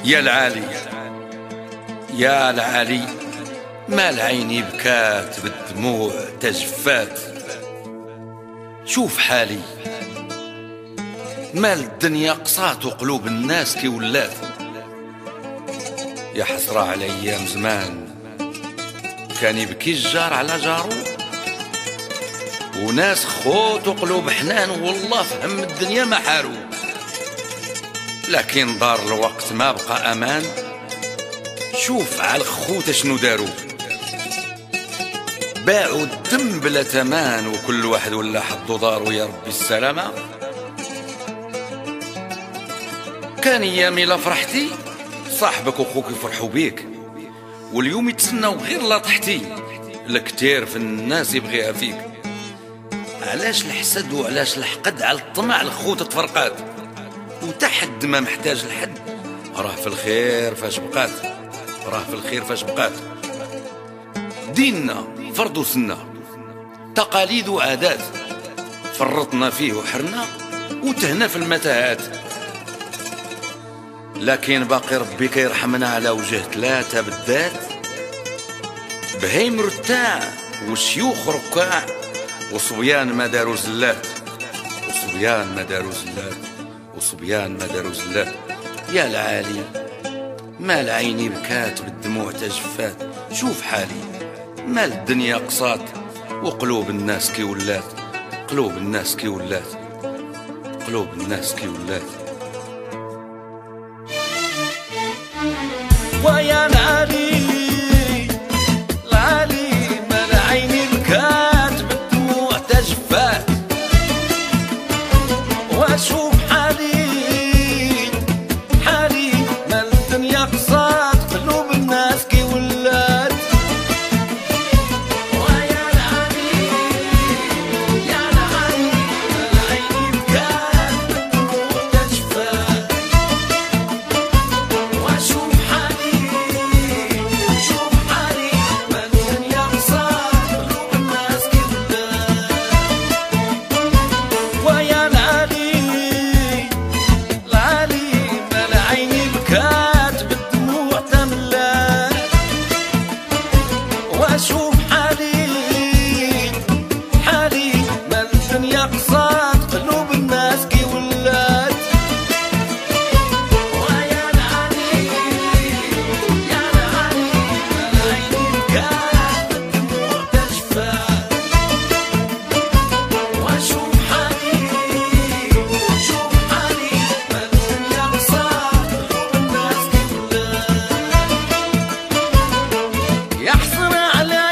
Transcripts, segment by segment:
يا العالي يا العالي، ما العين بكات بالدموع تجفات. شوف حالي، مال الدنيا قصات وقلوب الناس كي ولات. يا حسرة على ايام زمان كان يبكي الجار على جارو، وناس خوت وقلوب حنان والله فهم الدنيا ما حارو. لكن دار الوقت ما بقى امان، شوف على الخوت شنو داروا، باعوا الدم بلا تمان وكل واحد ولا حطوا دارو يا ربي السلامة. كان ايامي لا فرحتي صاحبك وخوك يفرحوا بيك، واليوم يتسناو غير لا طحتي، الكتير في الناس يبغيها فيك. علاش الحسد وعلاش الحقد على الطمع الخوت تفرقات، وتحد ما محتاج لحد راه في الخير فاش بقات، راه في الخير فاش بقات. ديننا فرض وسنة، تقاليد وعادات، فرطنا فيه وحرنا وتهنا في المتاهات. لكن باقي ربي كيرحمنا على وجه ثلاثة بالذات، بهيم رتاع وشيوخ ركاع وصبيان ما داروا زلات، وصبيان ما داروا زلات، وصبيان ما داروا زلات. يا العالي، ما العيني بكات بالدموع تجفات. شوف حالي، مال الدنيا قصات وقلوب الناس كي ولات، قلوب الناس كي ولات، قلوب الناس كي ولات. ويا العالي العالي، ما العيني بكات بالدموع تجفات. واشوف حالي حالي، ما الدنيا قصات قلوب الناس كي ولات. ويا العالي يا العالي، ما العيني بكات بالدموع تجفات. واشوف واشوف حالي حالي، ما الدنيا قصات قلوب الناس كي ولات. ويا العالي يا العالي، ما العيني بكات بالدموع تجفات. واشوف حالي واشوف حالي، ما الدنيا قصات قلوب الناس كي ولات. يا حسرة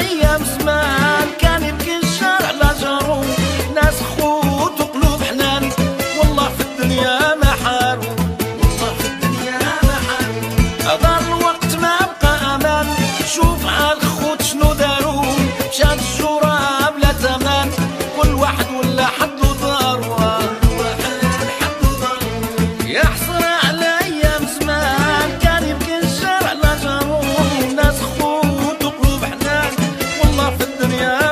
شوف عالخوت شنو دارو، مشات الشورى بلا تمن، كل واحد ولا حدو دارو، يا حسرة على ايام زمان كان يبكي الشارع على جارو، ناس خوت وقلوب حنان والله في الدنيا